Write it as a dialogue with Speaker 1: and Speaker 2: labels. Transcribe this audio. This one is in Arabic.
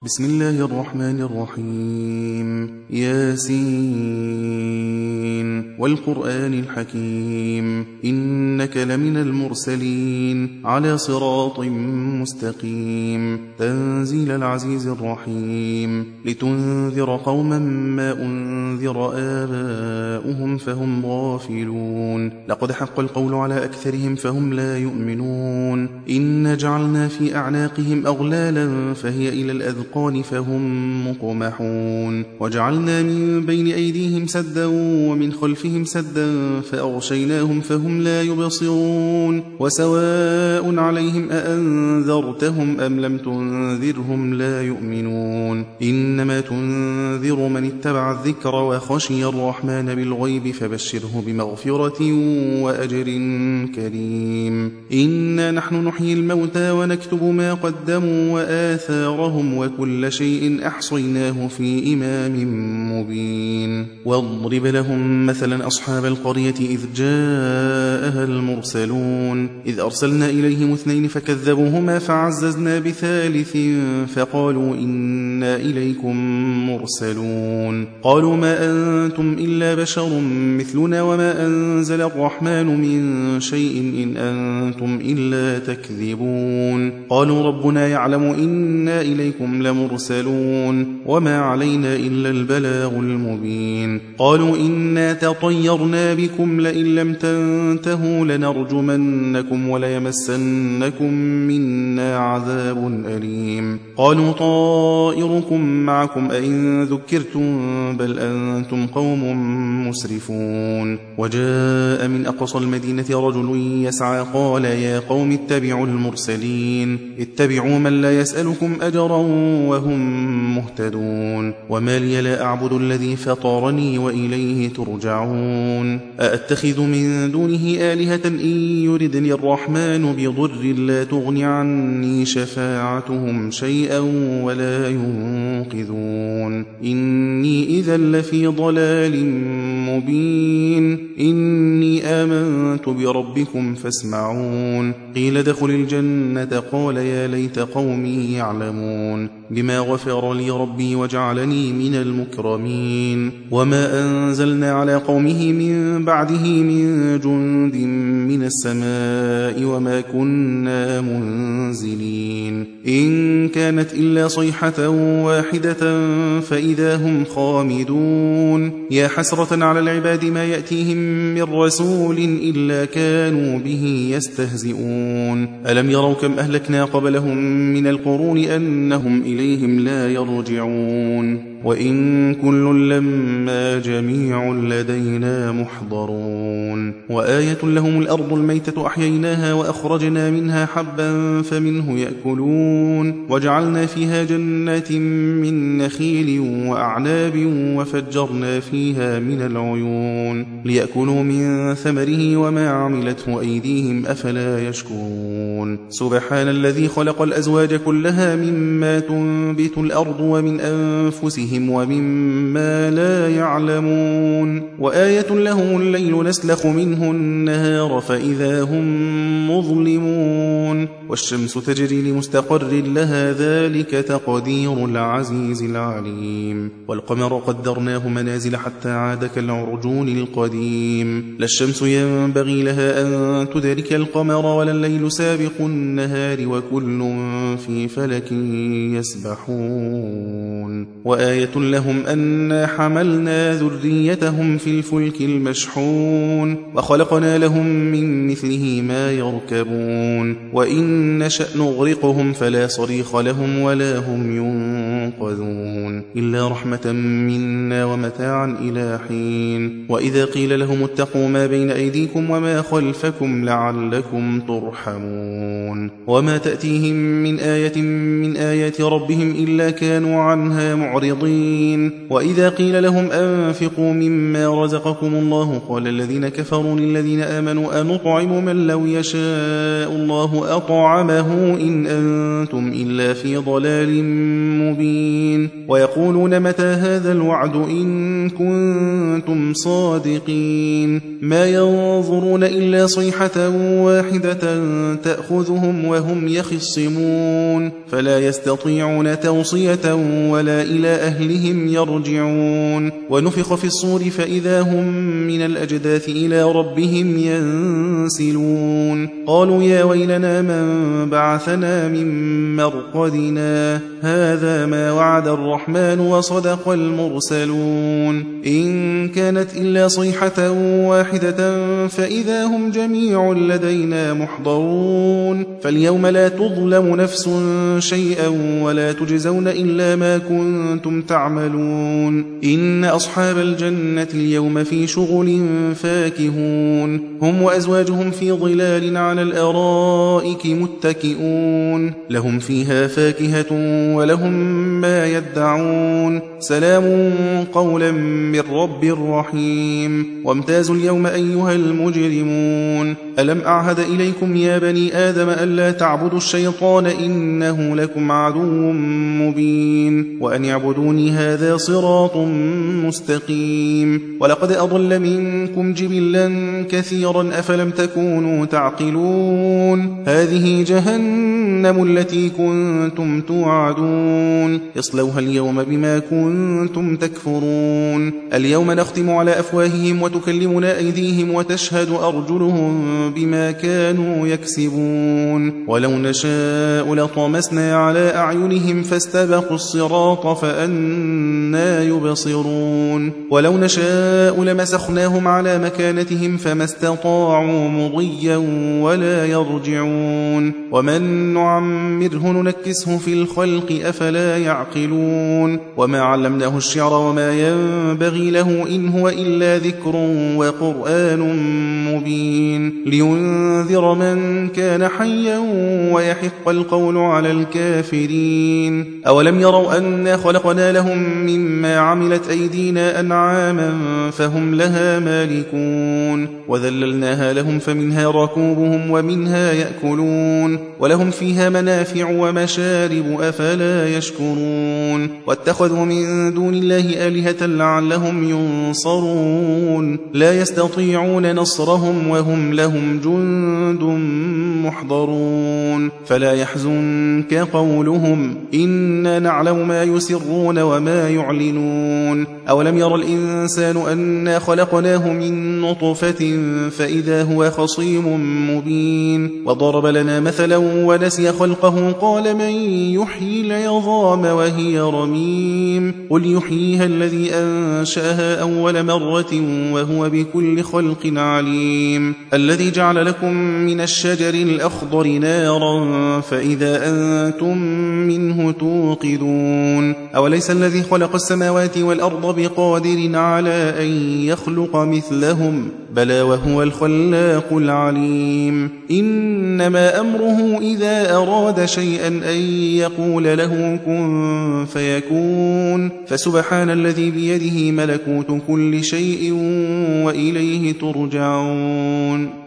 Speaker 1: بسم الله الرحمن الرحيم. ياسين والقرآن الحكيم إنك لمن المرسلين على صراط مستقيم تنزيل العزيز الرحيم لتنذر قوما ما أنذر آباؤهم فهم غافلون لقد حق القول على أكثرهم فهم لا يؤمنون إنا جعلنا في أعناقهم أغلالا فهي إلى الأذقان فهم مقمحون وجعلنا من بين أيديهم سدا ومن خلفهم سدا فأغشيناهم فهم لا يبصرون وسواء عليهم أأنذرتهم أم لم تنذرهم لا يؤمنون إنما تنذر من اتبع الذكر وخشي الرحمن بالغيب فبشره بمغفرة وأجر كريم إنا نحن نحيي الموتى ونكتب ما قدموا وآثارهم وكل شيء أحصيناه في إمام مبين واضرب لهم مثلا أصحاب القرية إذ جاءها المرسلون إذ أرسلنا إليهم 2 فكذبوهما فعززنا بثالث فقالوا إنا إليكم مرسلون قالوا ما أنتم إلا بشر مثلنا وما أنزل الرحمن من شيء إن أنتم إلا تكذبون قالوا ربنا يعلم إنا إليكم لمرسلون وما علينا إلا البلاغ المبين قالوا إنا تطيرنا بكم لئن لم تنتهوا لنرجمنكم وليمسنكم منا عذاب أليم قالوا طائركم معكم أئن ذكرتم بل أنتم قوم مسرفون وجاء من أقصى المدينة رجل يسعى قال يا قوم اتبعوا المرسلين اتبعوا من لا يسألكم أجرا وهم مهتدون وما لي لا أعبد الذي فطرني وإليه ترجعون أأتخذ من دونه آلهة إن يردني الرحمن بضر لا تغن عني شفاعتهم شيئا ولا ينقذون إني إذا لفي ضلال مبين إني آمنت بربكم فاسمعون قيل ادخل الجنة قال يا ليت قومي يعلمون بما غفر لي ربي وجعلني من المكرمين وما أنزلنا على قومه من بعده من جند من السماء وما كنا منزلين إن كانت إلا صيحة واحدة فإذا هم خامدون يا حسرة على العباد ما يأتيهم من رسول إلا كانوا به يستهزئون ألم يروا كم أهلكنا قبلهم من القرون أنهم إليهم لا يرجعون وإن كل لما جميع لدينا محضرون وآية لهم الأرض الميتة أحييناها وأخرجنا منها حبا فمنه يأكلون وجعلنا فيها جنات من نخيل وأعناب وفجرنا فيها من العيون ليأكلوا من ثمره وما عملته أيديهم أفلا يشكرون سبحان الذي خلق الأزواج كلها مما تنبت الأرض ومن أنفسهم ومما لا يعلمون وآية لهم الليل نسلخ منه النهار فإذا هم مظلمون والشمس تجري لمستقر لها ذلك تقدير العزيز العليم والقمر قدرناه منازل حتى عاد كالعرجون القديم لا الشمس ينبغي لها أن تدرك القمر ولا الليل سابق النهار وكل في فلك يسبحون وآية لهم أنا حملنا ذريتهم في الفلك المشحون وخلقنا لهم من مثله ما يركبون وإن نشأ نغرقهم فلا صريخ لهم ولا هم ينقذون إلا رحمة منا ومتاعا إلى حين وإذا قيل لهم اتقوا ما بين أيديكم وما خلفكم لعلكم ترحمون وما تأتيهم من آية من آيات ربهم إلا كانوا عنها معرضين وإذا قيل لهم أنفقوا مما رزقكم الله قال الذين كفروا للذين آمنوا أنطعم من لو يشاء الله أطعمه إن أنتم إلا في ضلال مبين ويقولون متى هذا الوعد إن كنتم صادقين ما ينظرون إلا صيحة واحدة تأخذهم وهم يخصمون فلا يستطيعون توصية ولا إلى أهلهم يرجعون ونفخ في الصور فإذا هم من الأجداث إلى ربهم ينسلون قالوا يا ويلنا من بعثنا من مرقدنا هذا ما وعد الرحمن وصدق المرسلون إن كانت إلا صيحة واحدة فإذا هم جميع لدينا محضرون فاليوم لا تظلم نفس شيئا ولا تجزون إلا ما كنتم تعملون إن أصحاب الجنة اليوم في شغل فاكهون هم وأزواجهم في ظلال على الأرائك متكئون لهم فيها فاكهة ولهم ما يدعون سلام قولا من رب رحيم وامتازوا اليوم أيها المجرمون ألم أعهد إليكم يا بني آدم ألا تعبدوا الشيطان إنه لكم عدو مبين وأن يعبدوني هذا صراط مستقيم ولقد أضل منكم جبلا كثيرا أفلم تكونوا تعقلون هذه جهنم التي كنتم توعدون اصلوها اليوم بما كنتم تكفرون اليوم نختم على أفواههم وتكلمنا أيديهم وتشهد أرجلهم بما كانوا يكسبون ولو نشاء لطمسنا على أعينهم فاستبقوا الصراط فأنا يبصرون ولو نشاء لمسخناهم على مكانتهم فما استطاعوا مضيا ولا يرجعون ومن نعمره ننكسه في الخلق أفلا يعقلون وما علمناه الشعر وما ينبغي له إن هو إلا ذكر وقرآن مبين لينذر من كان حيا ويحق القول على الكافرين أولم يروا أنا خلقنا لهم مما عملت أيدينا أنعاما فهم لها مالكون وذللناها لهم فمنها ركوبهم ومنها يأكلون ولهم فيها منافع ومشارب أفلا يشكرون واتخذوا من دون الله آلهة لعلهم ينصرون لا يستطيعون نصرهم وهم لهم جند محضرون فلا يحزنك قولهم إنا نعلم ما يسرون وما يعلنون أولم ير الإنسان أنا خلقناه من نطفة فإذا هو خصيم مبين وضرب لنا مثلا ونسي خلقه قال من يحيي العظام وهي رميم قل يحييها الذي أنشأها أول مرة وهو بكل خلق عليم الذي جعل لكم من الشجر الأخضر نارا فإذا أنتم منه توقدون أوليس الذي خلق السماوات والأرض بقادر على أن يخلق مثلهم بلى وهو الخلاق العليم إنما أمره إذا أراد شيئا أن يقول له كن فيكون فسبحان الذي بيده ملكوت كل شيء وإليه ترجعون